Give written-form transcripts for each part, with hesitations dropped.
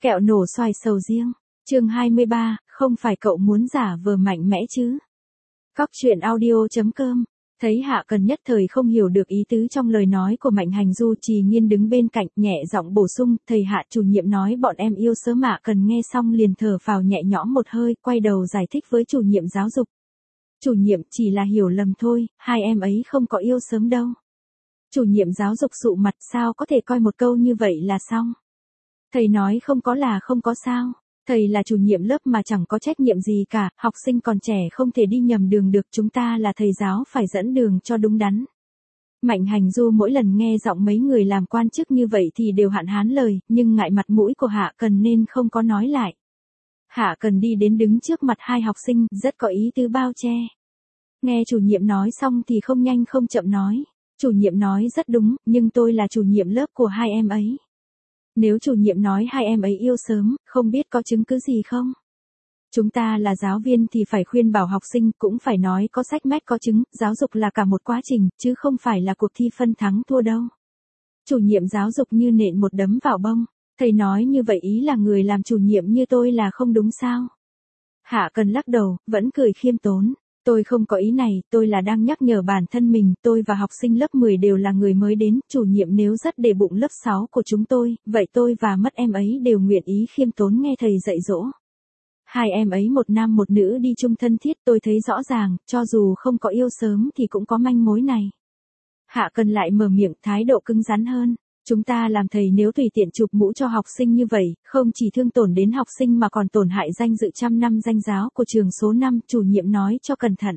Kẹo nổ xoài sầu riêng. Chương 23, không phải cậu muốn giả vờ mạnh mẽ chứ? Cóc truyện audio.com. Thấy Hạ Cần nhất thời không hiểu được ý tứ trong lời nói của Mạnh Hành Du, Trì Nghiên đứng bên cạnh nhẹ giọng bổ sung, thầy Hạ chủ nhiệm nói bọn em yêu sớm. Hạ Cần nghe xong liền thở phào nhẹ nhõm một hơi, quay đầu giải thích với chủ nhiệm giáo dục. Chủ nhiệm, chỉ là hiểu lầm thôi, hai em ấy không có yêu sớm đâu. Chủ nhiệm giáo dục sụ mặt, sao có thể coi một câu như vậy là xong? Thầy nói không có là không có sao? Thầy là chủ nhiệm lớp mà chẳng có trách nhiệm gì cả, học sinh còn trẻ không thể đi nhầm đường được, chúng ta là thầy giáo phải dẫn đường cho đúng đắn. Mạnh Hành Du mỗi lần nghe giọng mấy người làm quan chức như vậy thì đều hạn hán lời, nhưng ngại mặt mũi của Hạ Cần nên không có nói lại. Hạ Cần đi đến đứng trước mặt hai học sinh, rất có ý tứ bao che. Nghe chủ nhiệm nói xong thì không nhanh không chậm nói. Chủ nhiệm nói rất đúng, nhưng tôi là chủ nhiệm lớp của hai em ấy. Nếu chủ nhiệm nói hai em ấy yêu sớm, không biết có chứng cứ gì không? Chúng ta là giáo viên thì phải khuyên bảo học sinh, cũng phải nói có sách mách có chứng, giáo dục là cả một quá trình, chứ không phải là cuộc thi phân thắng thua đâu. Chủ nhiệm giáo dục như nện một đấm vào bông. Thầy nói như vậy ý là người làm chủ nhiệm như tôi là không đúng sao? Hạ Cần lắc đầu, vẫn cười khiêm tốn. Tôi không có ý này, tôi là đang nhắc nhở bản thân mình, tôi và học sinh lớp 10 đều là người mới đến, chủ nhiệm nếu rất để bụng lớp 6 của chúng tôi, vậy tôi và mất em ấy đều nguyện ý khiêm tốn nghe thầy dạy dỗ. Hai em ấy một nam một nữ đi chung thân thiết, tôi thấy rõ ràng, cho dù không có yêu sớm thì cũng có manh mối này. Hạ Cần lại mở miệng, thái độ cứng rắn hơn. Chúng ta làm thầy nếu tùy tiện chụp mũ cho học sinh như vậy, không chỉ thương tổn đến học sinh mà còn tổn hại danh dự trăm năm danh giáo của trường số 5, chủ nhiệm nói cho cẩn thận.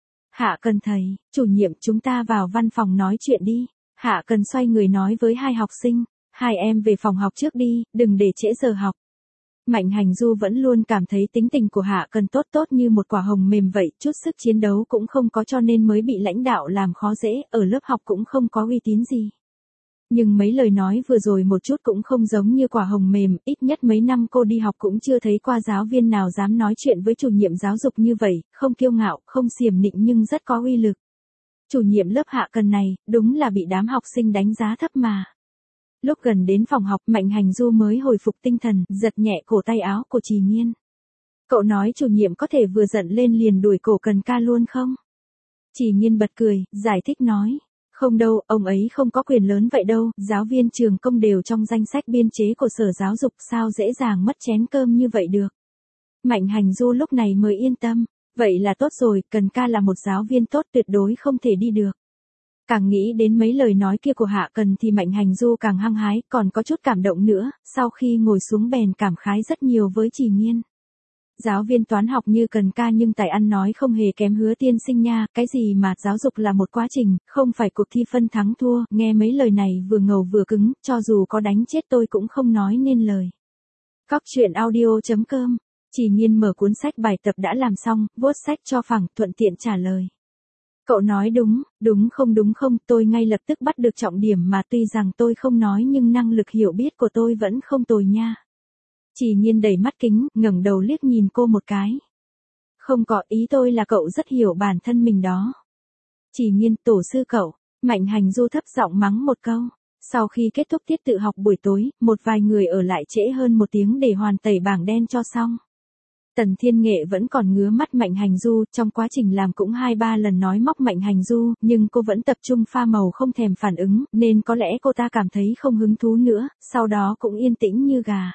Hạ Cần thầy, chủ nhiệm chúng ta vào văn phòng nói chuyện đi. Hạ Cần xoay người nói với hai học sinh, hai em về phòng học trước đi, đừng để trễ giờ học. Mạnh Hành Du vẫn luôn cảm thấy tính tình của Hạ Cần tốt tốt như một quả hồng mềm vậy, chút sức chiến đấu cũng không có cho nên mới bị lãnh đạo làm khó dễ, ở lớp học cũng không có uy tín gì. Nhưng mấy lời nói vừa rồi một chút cũng không giống như quả hồng mềm, ít nhất mấy năm cô đi học cũng chưa thấy qua giáo viên nào dám nói chuyện với chủ nhiệm giáo dục như vậy, không kiêu ngạo, không xiểm nịnh nhưng rất có uy lực. Chủ nhiệm lớp Hạ Cần này, đúng là bị đám học sinh đánh giá thấp mà. Lúc gần đến phòng học, Mạnh Hành Du mới hồi phục tinh thần, giật nhẹ cổ tay áo của Trì Nghiên. Cậu nói chủ nhiệm có thể vừa giận lên liền đuổi cổ Cần ca luôn không? Trì Nghiên bật cười, giải thích nói. Không đâu, ông ấy không có quyền lớn vậy đâu, giáo viên trường công đều trong danh sách biên chế của sở giáo dục, sao dễ dàng mất chén cơm như vậy được. Mạnh Hành Du lúc này mới yên tâm, vậy là tốt rồi, Cần ca là một giáo viên tốt tuyệt đối không thể đi được. Càng nghĩ đến mấy lời nói kia của Hạ Cần thì Mạnh Hành Du càng hăng hái, còn có chút cảm động nữa, sau khi ngồi xuống bèn cảm khái rất nhiều với Trì Nghiên. Giáo viên toán học như Cần ca nhưng tài ăn nói không hề kém Hứa tiên sinh nha, cái gì mà giáo dục là một quá trình, không phải cuộc thi phân thắng thua, nghe mấy lời này vừa ngầu vừa cứng, cho dù có đánh chết tôi cũng không nói nên lời. Cóc truyện audio.com. Trì Nghiên mở cuốn sách bài tập đã làm xong, vuốt sách cho phẳng, thuận tiện trả lời. Cậu nói đúng, đúng không, tôi ngay lập tức bắt được trọng điểm mà tuy rằng tôi không nói nhưng năng lực hiểu biết của tôi vẫn không tồi nha. Trì Nghiên đầy mắt kính, ngẩng đầu liếc nhìn cô một cái. Không có, ý tôi là cậu rất hiểu bản thân mình đó. Trì Nghiên, tổ sư cậu. Mạnh Hành Du thấp giọng mắng một câu. Sau khi kết thúc tiết tự học buổi tối, một vài người ở lại trễ hơn một tiếng để hoàn tẩy bảng đen cho xong. Tần Thiên Nghệ vẫn còn ngứa mắt Mạnh Hành Du, trong quá trình làm cũng 2-3 lần nói móc Mạnh Hành Du, nhưng cô vẫn tập trung pha màu không thèm phản ứng, nên có lẽ cô ta cảm thấy không hứng thú nữa, sau đó cũng yên tĩnh như gà.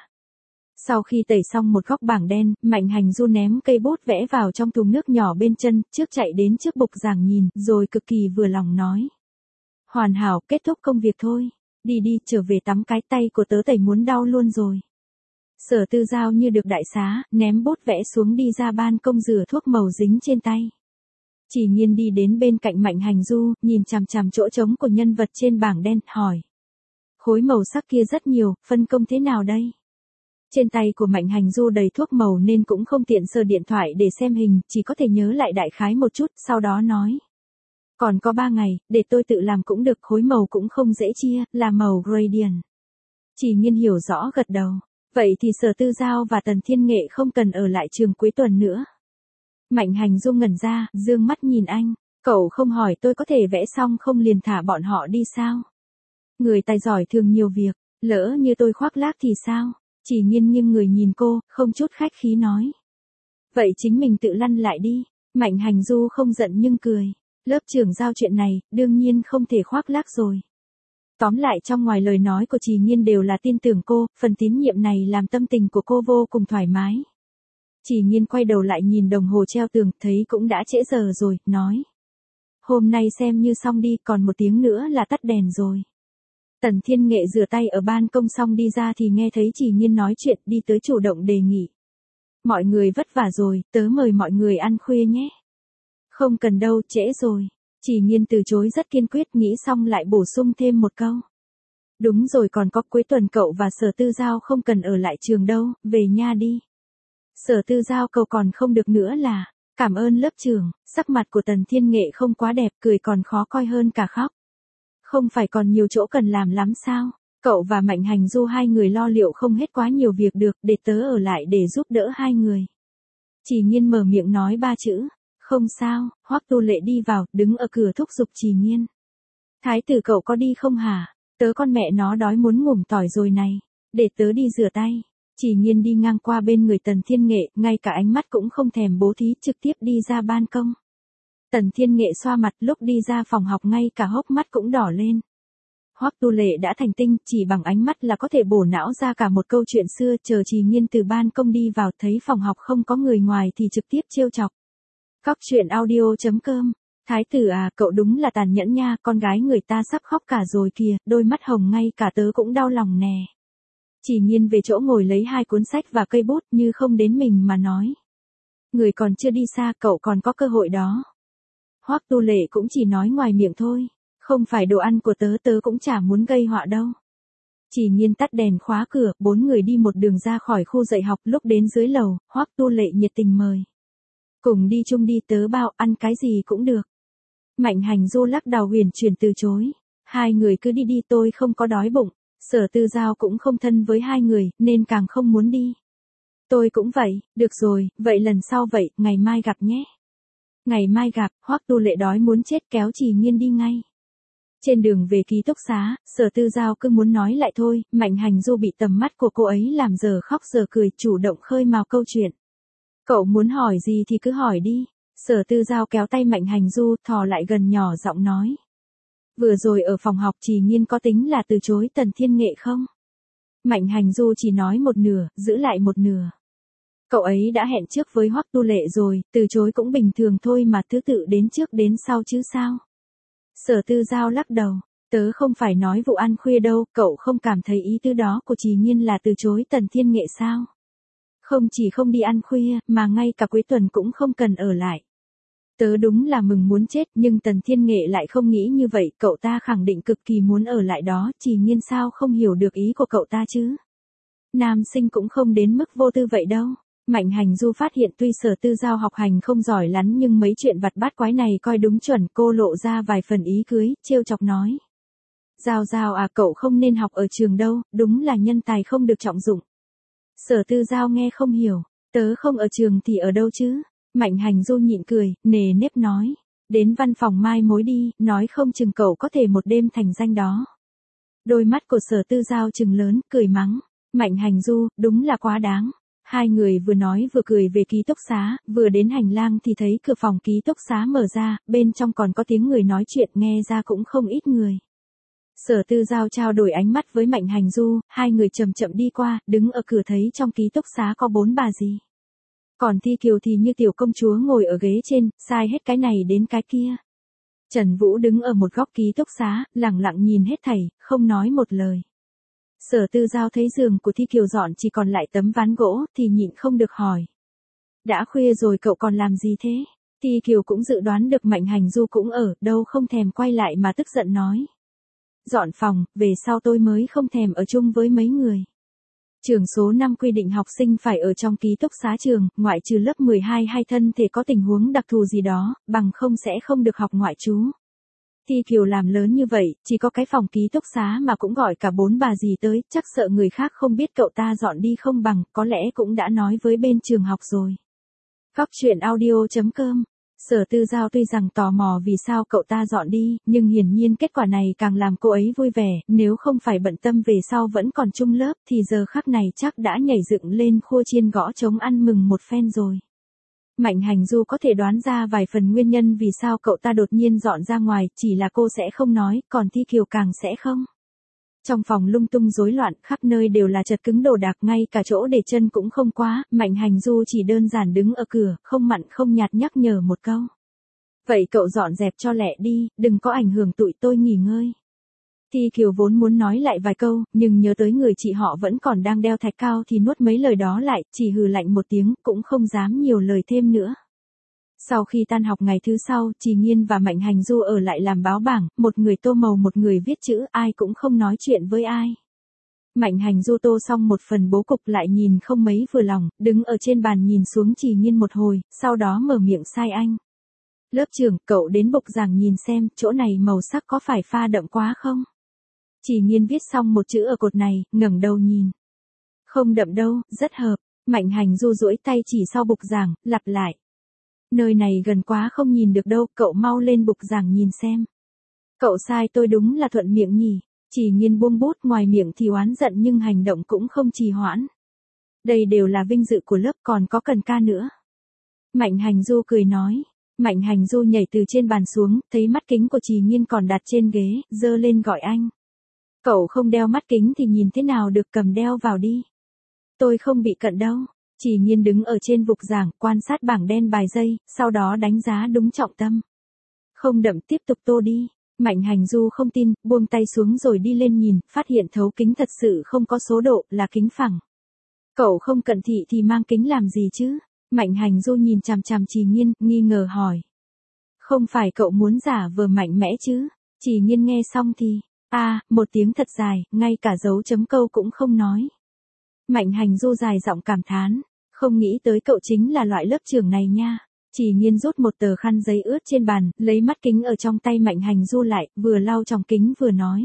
Sau khi tẩy xong một góc bảng đen, Mạnh Hành Du ném cây bút vẽ vào trong thùng nước nhỏ bên chân, trước chạy đến trước bục giảng nhìn, rồi cực kỳ vừa lòng nói. Hoàn hảo, kết thúc công việc thôi. Đi đi, trở về tắm cái, tay của tớ tẩy muốn đau luôn rồi. Sở Tư Giao như được đại xá, ném bút vẽ xuống đi ra ban công rửa thuốc màu dính trên tay. Trì Nghiên đi đến bên cạnh Mạnh Hành Du, nhìn chằm chằm chỗ trống của nhân vật trên bảng đen, hỏi. Khối màu sắc kia rất nhiều, phân công thế nào đây? Trên tay của Mạnh Hành Du đầy thuốc màu nên cũng không tiện sờ điện thoại để xem hình, chỉ có thể nhớ lại đại khái một chút, sau đó nói. Còn có 3 ngày, để tôi tự làm cũng được, khối màu cũng không dễ chia, là màu gradient. Trì Nghiên hiểu rõ gật đầu. Vậy thì Sở Tư Giao và Tần Thiên Nghệ không cần ở lại trường cuối tuần nữa. Mạnh Hành Du ngẩn ra, dương mắt nhìn anh. Cậu không hỏi tôi có thể vẽ xong không liền thả bọn họ đi sao? Người tài giỏi thường nhiều việc, lỡ như tôi khoác lác thì sao? Chỉ Nhiên nghiêng người nhìn cô, không chút khách khí nói. Vậy chính mình tự lăn lại đi. Mạnh Hành Du không giận nhưng cười. Lớp trưởng giao chuyện này, đương nhiên không thể khoác lác rồi. Tóm lại trong ngoài lời nói của Chỉ Nhiên đều là tin tưởng cô, phần tín nhiệm này làm tâm tình của cô vô cùng thoải mái. Chỉ Nhiên quay đầu lại nhìn đồng hồ treo tường, thấy cũng đã trễ giờ rồi, nói. Hôm nay xem như xong đi, còn 1 tiếng nữa là tắt đèn rồi. Tần Thiên Nghệ rửa tay ở ban công xong đi ra thì nghe thấy Chỉ Nhiên nói chuyện, đi tới chủ động đề nghị. Mọi người vất vả rồi, tớ mời mọi người ăn khuya nhé. Không cần đâu, trễ rồi. Chỉ Nhiên từ chối rất kiên quyết, nghĩ xong lại bổ sung thêm một câu. Đúng rồi, còn có cuối tuần cậu và Sở Tư Giao không cần ở lại trường đâu, về nha đi. Sở Tư Giao cậu còn không được nữa là, cảm ơn lớp trưởng. Sắc mặt của Tần Thiên Nghệ không quá đẹp, cười còn khó coi hơn cả khóc. Không phải còn nhiều chỗ cần làm lắm sao? Cậu và Mạnh Hành Du hai người lo liệu không hết quá nhiều việc được, để tớ ở lại để giúp đỡ hai người. Chỉ Nhiên mở miệng nói 3 chữ. Không sao. Hoắc Tu Lệ đi vào, đứng ở cửa thúc giục Chỉ Nhiên. Thái tử cậu có đi không hả? Tớ con mẹ nó đói muốn ngủm tỏi rồi này. Để tớ đi rửa tay. Chỉ Nhiên đi ngang qua bên người Tần Thiên Nghệ, ngay cả ánh mắt cũng không thèm bố thí, trực tiếp đi ra ban công. Tần Thiên Nghệ xoa mặt, lúc đi ra phòng học ngay cả hốc mắt cũng đỏ lên. Hoắc Tu Lệ đã thành tinh, chỉ bằng ánh mắt là có thể bổ não ra cả một câu chuyện xưa. Chờ Chỉ Nhiên từ ban công đi vào, thấy phòng học không có người ngoài thì trực tiếp trêu chọc. Cóc truyện audio.com. Thái tử à, cậu đúng là tàn nhẫn nha, con gái người ta sắp khóc cả rồi kìa, đôi mắt hồng ngay cả tớ cũng đau lòng nè. Chỉ Nhiên về chỗ ngồi lấy 2 cuốn sách và cây bút, như không đến mình mà nói. Người còn chưa đi xa, cậu còn có cơ hội đó. Hoắc Tu Lệ cũng chỉ nói ngoài miệng thôi. Không phải đồ ăn của tớ, tớ cũng chả muốn gây họa đâu. Chỉ Nhiên tắt đèn khóa cửa, 4 người đi một đường ra khỏi khu dạy học. Lúc đến dưới lầu, Hoắc Tu Lệ nhiệt tình mời. Cùng đi chung đi, tớ bao, ăn cái gì cũng được. Mạnh Hành Du lắc đầu huyền chuyển từ chối. Hai người cứ đi đi, tôi không có đói bụng. Sở Tư Giao cũng không thân với hai người, nên càng không muốn đi. Tôi cũng vậy, được rồi, vậy lần sau vậy, ngày mai gặp nhé. Ngày mai gặp. Hoắc Tu Lệ đói muốn chết kéo Chỉ Nhiên đi ngay. Trên đường về ký túc xá, Sở Tư Giao cứ muốn nói lại thôi, Mạnh Hành Du bị tầm mắt của cô ấy làm giờ khóc giờ cười, chủ động khơi mào câu chuyện. Cậu muốn hỏi gì thì cứ hỏi đi. Sở Tư Giao kéo tay Mạnh Hành Du, thò lại gần nhỏ giọng nói. Vừa rồi ở phòng học Chỉ Nhiên có tính là từ chối Tần Thiên Nghệ không? Mạnh Hành Du chỉ nói một nửa, giữ lại một nửa. Cậu ấy đã hẹn trước với Hoắc Tu Lệ rồi, từ chối cũng bình thường thôi mà, thứ tự đến trước đến sau chứ sao? Sở Tư Giao lắc đầu. Tớ không phải nói vụ ăn khuya đâu, cậu không cảm thấy ý tứ đó của Chỉ Nhiên là từ chối Tần Thiên Nghệ sao? Không chỉ không đi ăn khuya, mà ngay cả cuối tuần cũng không cần ở lại. Tớ đúng là mừng muốn chết, nhưng Tần Thiên Nghệ lại không nghĩ như vậy, cậu ta khẳng định cực kỳ muốn ở lại đó, Chỉ Nhiên sao không hiểu được ý của cậu ta chứ? Nam sinh cũng không đến mức vô tư vậy đâu. Mạnh Hành Du phát hiện tuy Sở Tư Giao học hành không giỏi lắm nhưng mấy chuyện vặt bát quái này coi đúng chuẩn, cô lộ ra vài phần ý cưới, trêu chọc nói. Giao Giao à, cậu không nên học ở trường đâu, đúng là nhân tài không được trọng dụng. Sở Tư Giao nghe không hiểu, tớ không ở trường thì ở đâu chứ? Mạnh Hành Du nhịn cười, nề nếp nói. Đến văn phòng mai mối đi, nói không chừng cậu có thể một đêm thành danh đó. Đôi mắt của Sở Tư Giao trừng lớn, cười mắng. Mạnh Hành Du, đúng là quá đáng. Hai người vừa nói vừa cười về ký túc xá, vừa đến hành lang thì thấy cửa phòng ký túc xá mở ra, bên trong còn có tiếng người nói chuyện, nghe ra cũng không ít người. Sở Tư Giao trao đổi ánh mắt với Mạnh Hành Du, hai người chậm chậm đi qua, đứng ở cửa thấy trong ký túc xá có 4 bà dì. Còn Thi Kiều thì như tiểu công chúa ngồi ở ghế trên, sai hết cái này đến cái kia. Trần Vũ đứng ở một góc ký túc xá, lặng lặng nhìn hết thảy, không nói một lời. Sở Tư Giao thấy giường của Thi Kiều dọn chỉ còn lại tấm ván gỗ, thì nhịn không được hỏi. Đã khuya rồi cậu còn làm gì thế? Thi Kiều cũng dự đoán được Mạnh Hành Du cũng ở, đâu không thèm quay lại mà tức giận nói. Dọn phòng, về sau tôi mới không thèm ở chung với mấy người. Trường số 5 quy định học sinh phải ở trong ký túc xá trường, ngoại trừ lớp 12 hay thân thể có tình huống đặc thù gì đó, bằng không sẽ không được học ngoại trú. Thi Kiều làm lớn như vậy, chỉ có cái phòng ký túc xá mà cũng gọi cả 4 bà dì tới, chắc sợ người khác không biết cậu ta dọn đi không bằng, có lẽ cũng đã nói với bên trường học rồi. Cóc truyện audio.com Sở Tư Giao tuy rằng tò mò vì sao cậu ta dọn đi, nhưng hiển nhiên kết quả này càng làm cô ấy vui vẻ, nếu không phải bận tâm về sau vẫn còn chung lớp thì giờ khắc này chắc đã nhảy dựng lên khua chiên gõ trống ăn mừng một phen rồi. Mạnh Hành Du có thể đoán ra vài phần nguyên nhân vì sao cậu ta đột nhiên dọn ra ngoài, chỉ là cô sẽ không nói, còn Thi Kiều càng sẽ không. Trong phòng lung tung rối loạn, khắp nơi đều là chật cứng đồ đạc, ngay cả chỗ để chân cũng không quá, Mạnh Hành Du chỉ đơn giản đứng ở cửa, không mặn không nhạt nhắc nhở một câu. Vậy cậu dọn dẹp cho lẹ đi, đừng có ảnh hưởng tụi tôi nghỉ ngơi. Thi Kiều vốn muốn nói lại vài câu, nhưng nhớ tới người chị họ vẫn còn đang đeo thạch cao thì nuốt mấy lời đó lại, chỉ hừ lạnh một tiếng, cũng không dám nhiều lời thêm nữa. Sau khi tan học ngày thứ sau, Trì Nghiên và Mạnh Hành Du ở lại làm báo bảng, một người tô màu một người viết chữ, ai cũng không nói chuyện với ai. Mạnh Hành Du tô xong một phần bố cục lại nhìn không mấy vừa lòng, đứng ở trên bàn nhìn xuống Trì Nghiên một hồi, sau đó mở miệng sai anh. Lớp trưởng, cậu đến bục giảng nhìn xem, chỗ này màu sắc có phải pha đậm quá không? Trì Nghiên viết xong một chữ ở cột này, ngẩng đầu nhìn. Không đậm đâu, rất hợp. Mạnh Hành Du duỗi tay chỉ sau bục giảng, lặp lại. Nơi này gần quá không nhìn được đâu, cậu mau lên bục giảng nhìn xem. Cậu sai tôi đúng là thuận miệng nhỉ. Trì Nghiên buông bút, ngoài miệng thì oán giận nhưng hành động cũng không trì hoãn. Đây đều là vinh dự của lớp, còn có cần ca nữa. Mạnh Hành Du cười nói. Mạnh Hành Du nhảy từ trên bàn xuống, thấy mắt kính của Trì Nghiên còn đặt trên ghế, giơ lên gọi anh. Cậu không đeo mắt kính thì nhìn thế nào được, cầm đeo vào đi. Tôi không bị cận đâu. Trì Nghiên đứng ở trên bục giảng, quan sát bảng đen bài dây, sau đó đánh giá đúng trọng tâm. Không đậm, tiếp tục tô đi. Mạnh Hành Du không tin, buông tay xuống rồi đi lên nhìn, phát hiện thấu kính thật sự không có số độ, là kính phẳng. Cậu không cận thị thì mang kính làm gì chứ? Mạnh Hành Du nhìn chằm chằm Trì Nghiên, nghi ngờ hỏi. Không phải cậu muốn giả vờ mạnh mẽ chứ? Trì Nghiên nghe xong thì, một tiếng thật dài, ngay cả dấu chấm câu cũng không nói. Mạnh Hành Du dài giọng cảm thán, không nghĩ tới cậu chính là loại lớp trưởng này nha. Trì Nghiên rút một tờ khăn giấy ướt trên bàn, lấy mắt kính ở trong tay Mạnh Hành Du lại, vừa lau tròng kính vừa nói.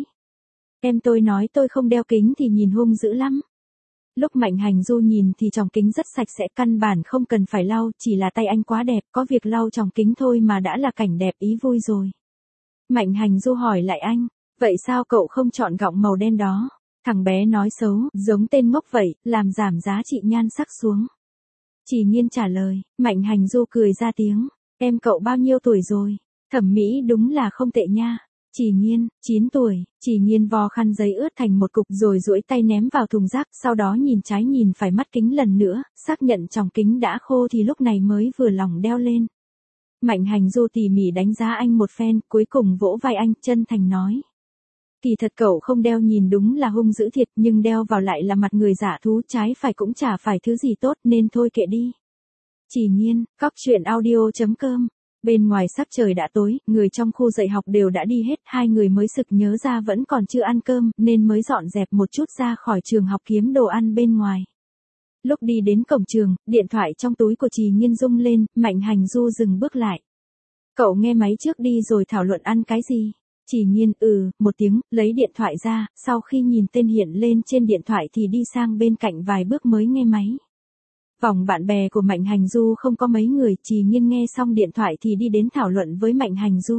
Em tôi nói tôi không đeo kính thì nhìn hung dữ lắm. Lúc Mạnh Hành Du nhìn thì tròng kính rất sạch sẽ, căn bản không cần phải lau, chỉ là tay anh quá đẹp, có việc lau tròng kính thôi mà đã là cảnh đẹp ý vui rồi. Mạnh Hành Du hỏi lại anh, vậy sao cậu không chọn gọng màu đen đó? Thằng bé nói xấu, giống tên ngốc vậy, làm giảm giá trị nhan sắc xuống. Trì Nghiên trả lời, Mạnh Hành Du cười ra tiếng, em cậu bao nhiêu tuổi rồi? Thẩm mỹ đúng là không tệ nha. Trì Nghiên, 9 tuổi. Trì Nghiên vò khăn giấy ướt thành một cục rồi duỗi tay ném vào thùng rác, sau đó nhìn trái nhìn phải mắt kính lần nữa, xác nhận tròng kính đã khô thì lúc này mới vừa lòng đeo lên. Mạnh Hành Du tỉ mỉ đánh giá anh một phen, cuối cùng vỗ vai anh, chân thành nói. Kỳ thật cậu không đeo nhìn đúng là hung dữ thiệt, nhưng đeo vào lại là mặt người giả thú, trái phải cũng chả phải thứ gì tốt nên thôi kệ đi. Trì Nghiên, Cóc Truyện Audio.com. Bên ngoài sắc trời đã tối, người trong khu dạy học đều đã đi hết, hai người mới sực nhớ ra vẫn còn chưa ăn cơm, nên mới dọn dẹp một chút ra khỏi trường học kiếm đồ ăn bên ngoài. Lúc đi đến cổng trường, điện thoại trong túi của Trì Nghiên rung lên, Mạnh Hành Du dừng bước lại. Cậu nghe máy trước đi rồi thảo luận ăn cái gì? Trì Nghiên, một tiếng, lấy điện thoại ra, sau khi nhìn tên hiện lên trên điện thoại thì đi sang bên cạnh vài bước mới nghe máy. Vòng bạn bè của Mạnh Hành Du không có mấy người, Trì Nghiên nghe xong điện thoại thì đi đến thảo luận với Mạnh Hành Du.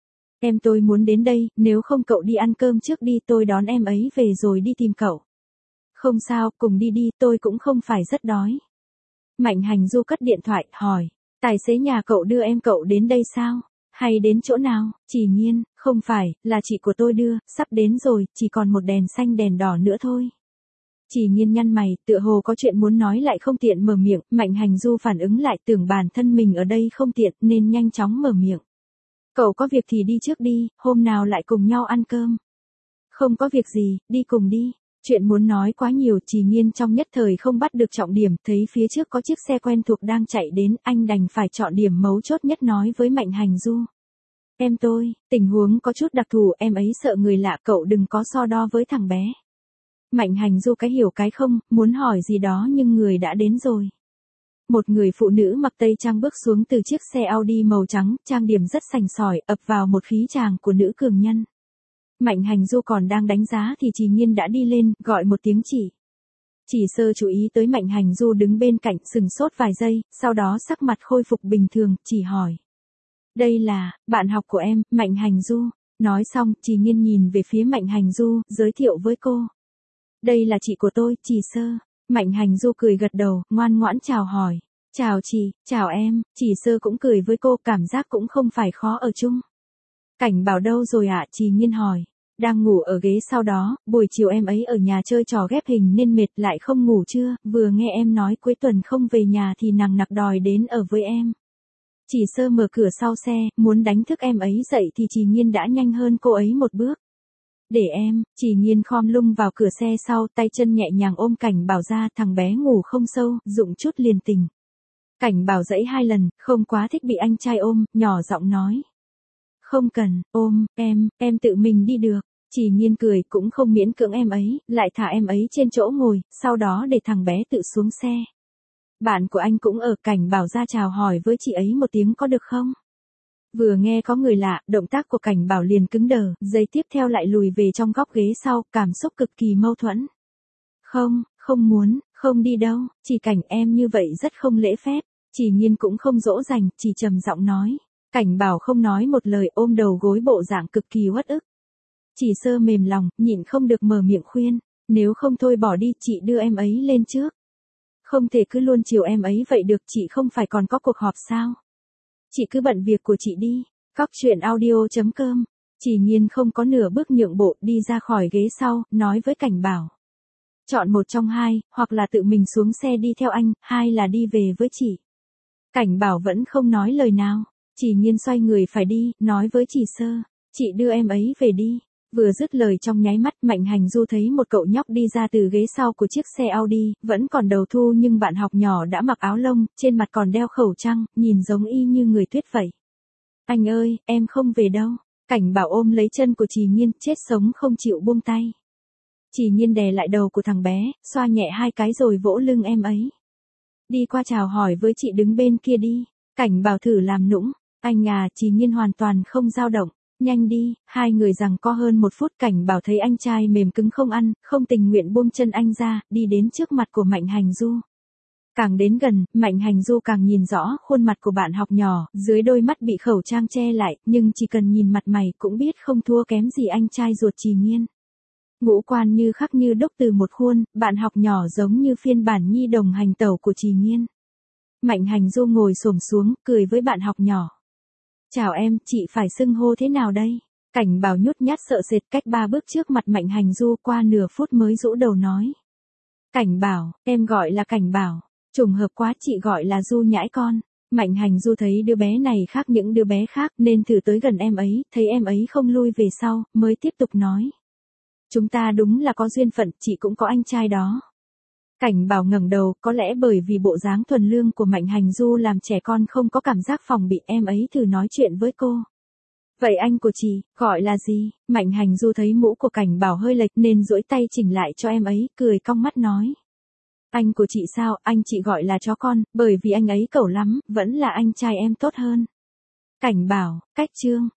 Em tôi muốn đến đây, nếu không cậu đi ăn cơm trước đi, tôi đón em ấy về rồi đi tìm cậu. Không sao, cùng đi đi, tôi cũng không phải rất đói. Mạnh Hành Du cất điện thoại, hỏi, tài xế nhà cậu đưa em cậu đến đây sao? Hay đến chỗ nào? Trì Nghiên, không phải, là chị của tôi đưa, sắp đến rồi, chỉ còn một đèn xanh đèn đỏ nữa thôi. Trì Nghiên nhăn mày, tựa hồ có chuyện muốn nói lại không tiện mở miệng, Mạnh Hành Du phản ứng lại tưởng bản thân mình ở đây không tiện nên nhanh chóng mở miệng. Cậu có việc thì đi trước đi, hôm nào lại cùng nhau ăn cơm. Không có việc gì, đi cùng đi. Chuyện muốn nói quá nhiều, Trì Nghiên trong nhất thời không bắt được trọng điểm, thấy phía trước có chiếc xe quen thuộc đang chạy đến, anh đành phải chọn điểm mấu chốt nhất nói với Mạnh Hành Du. Em tôi, tình huống có chút đặc thù, em ấy sợ người lạ, cậu đừng có so đo với thằng bé. Mạnh Hành Du cái hiểu cái không, muốn hỏi gì đó nhưng người đã đến rồi. Một người phụ nữ mặc tây trang bước xuống từ chiếc xe Audi màu trắng, trang điểm rất sành sỏi, ập vào một khí chàng của nữ cường nhân. Mạnh Hành Du còn đang đánh giá thì Trì Nghiên đã đi lên, gọi một tiếng chỉ. Chỉ sơ chú ý tới Mạnh Hành Du đứng bên cạnh, sừng sốt vài giây, sau đó sắc mặt khôi phục bình thường, chỉ hỏi. Đây là, bạn học của em, Mạnh Hành Du. Nói xong, Trì Nghiên nhìn về phía Mạnh Hành Du, giới thiệu với cô. Đây là chị của tôi, Trì Sơ. Mạnh Hành Du cười gật đầu, ngoan ngoãn chào hỏi. Chào chị, chào em, Trì Sơ cũng cười với cô, cảm giác cũng không phải khó ở chung. Cảnh Bảo đâu rồi ạ? Trì Nghiên hỏi. Đang ngủ ở ghế sau đó, buổi chiều em ấy ở nhà chơi trò ghép hình nên mệt lại không ngủ trưa, vừa nghe em nói cuối tuần không về nhà thì nằng nặc đòi đến ở với em. Trì Sơ mở cửa sau xe, muốn đánh thức em ấy dậy thì Trì Nghiên đã nhanh hơn cô ấy một bước. Để em, Trì Nghiên khom lưng vào cửa xe sau, tay chân nhẹ nhàng ôm Cảnh Bảo ra, thằng bé ngủ không sâu, dụng chút liền tỉnh. Cảnh Bảo dãy 2 lần, không quá thích bị anh trai ôm, nhỏ giọng nói. Không cần, ôm, em tự mình đi được. Trì Nghiên cười cũng không miễn cưỡng em ấy, lại thả em ấy trên chỗ ngồi, sau đó để thằng bé tự xuống xe. Bạn của anh cũng ở. Cảnh Bảo ra chào hỏi với chị ấy một tiếng có được không? Vừa nghe có người lạ, động tác của Cảnh Bảo liền cứng đờ, giây tiếp theo lại lùi về trong góc ghế sau, cảm xúc cực kỳ mâu thuẫn. Không muốn, không đi đâu, chỉ Cảnh em như vậy rất không lễ phép. Trì Nghiên cũng không dỗ dành, chỉ trầm giọng nói. Cảnh Bảo không nói một lời, ôm đầu gối bộ dạng cực kỳ uất ức. Trì Sơ mềm lòng, nhịn không được mở miệng khuyên, nếu không thôi bỏ đi, chị đưa em ấy lên trước. Không thể cứ luôn chiều em ấy vậy được, chị không phải còn có cuộc họp sao? Chị cứ bận việc của chị đi. Cóc truyện audio.com. Trì Nghiên không có nửa bước nhượng bộ, đi ra khỏi ghế sau, nói với Cảnh Bảo. Chọn một trong hai, hoặc là tự mình xuống xe đi theo anh, hai là đi về với chị. Cảnh Bảo vẫn không nói lời nào. Trì Nghiên xoay người phải đi, nói với Trì Sơ. Chị đưa em ấy về đi. Vừa dứt lời trong nháy mắt, Mạnh Hành Du thấy một cậu nhóc đi ra từ ghế sau của chiếc xe Audi, vẫn còn đầu thu nhưng bạn học nhỏ đã mặc áo lông, trên mặt còn đeo khẩu trang, nhìn giống y như người tuyết vậy. Anh ơi, em không về đâu. Cảnh Bảo ôm lấy chân của Trì Nghiên, chết sống không chịu buông tay. Trì Nghiên đè lại đầu của thằng bé, xoa nhẹ 2 cái rồi vỗ lưng em ấy. Đi qua chào hỏi với chị đứng bên kia đi. Cảnh Bảo thử làm nũng. Anh à, Trì Nghiên hoàn toàn không dao động. Nhanh đi, hai người giằng co hơn 1 phút. Cảnh Bảo thấy anh trai mềm cứng không ăn, không tình nguyện buông chân anh ra, đi đến trước mặt của Mạnh Hành Du. Càng đến gần, Mạnh Hành Du càng nhìn rõ khuôn mặt của bạn học nhỏ, dưới đôi mắt bị khẩu trang che lại, nhưng chỉ cần nhìn mặt mày cũng biết không thua kém gì anh trai ruột Trì Nghiên. Ngũ quan như khắc như đúc từ một khuôn, bạn học nhỏ giống như phiên bản nhi đồng hành tẩu của Trì Nghiên. Mạnh Hành Du ngồi xổm xuống, cười với bạn học nhỏ. Chào em, chị phải xưng hô thế nào đây? Cảnh Bảo nhút nhát sợ sệt cách 3 bước trước mặt Mạnh Hành Du, qua nửa phút mới rũ đầu nói. Cảnh Bảo, em gọi là Cảnh Bảo. Trùng hợp quá, chị gọi là Du nhãi con. Mạnh Hành Du thấy đứa bé này khác những đứa bé khác nên thử tới gần em ấy, thấy em ấy không lui về sau, mới tiếp tục nói. Chúng ta đúng là có duyên phận, chị cũng có anh trai đó. Cảnh Bảo ngẩng đầu, có lẽ bởi vì bộ dáng thuần lương của Mạnh Hành Du làm trẻ con không có cảm giác phòng bị, em ấy thử nói chuyện với cô. Vậy anh của chị, gọi là gì? Mạnh Hành Du thấy mũ của Cảnh Bảo hơi lệch nên duỗi tay chỉnh lại cho em ấy, cười cong mắt nói. Anh của chị sao, anh chị gọi là chó con, bởi vì anh ấy cẩu lắm, vẫn là anh trai em tốt hơn. Cảnh Bảo, cách chương.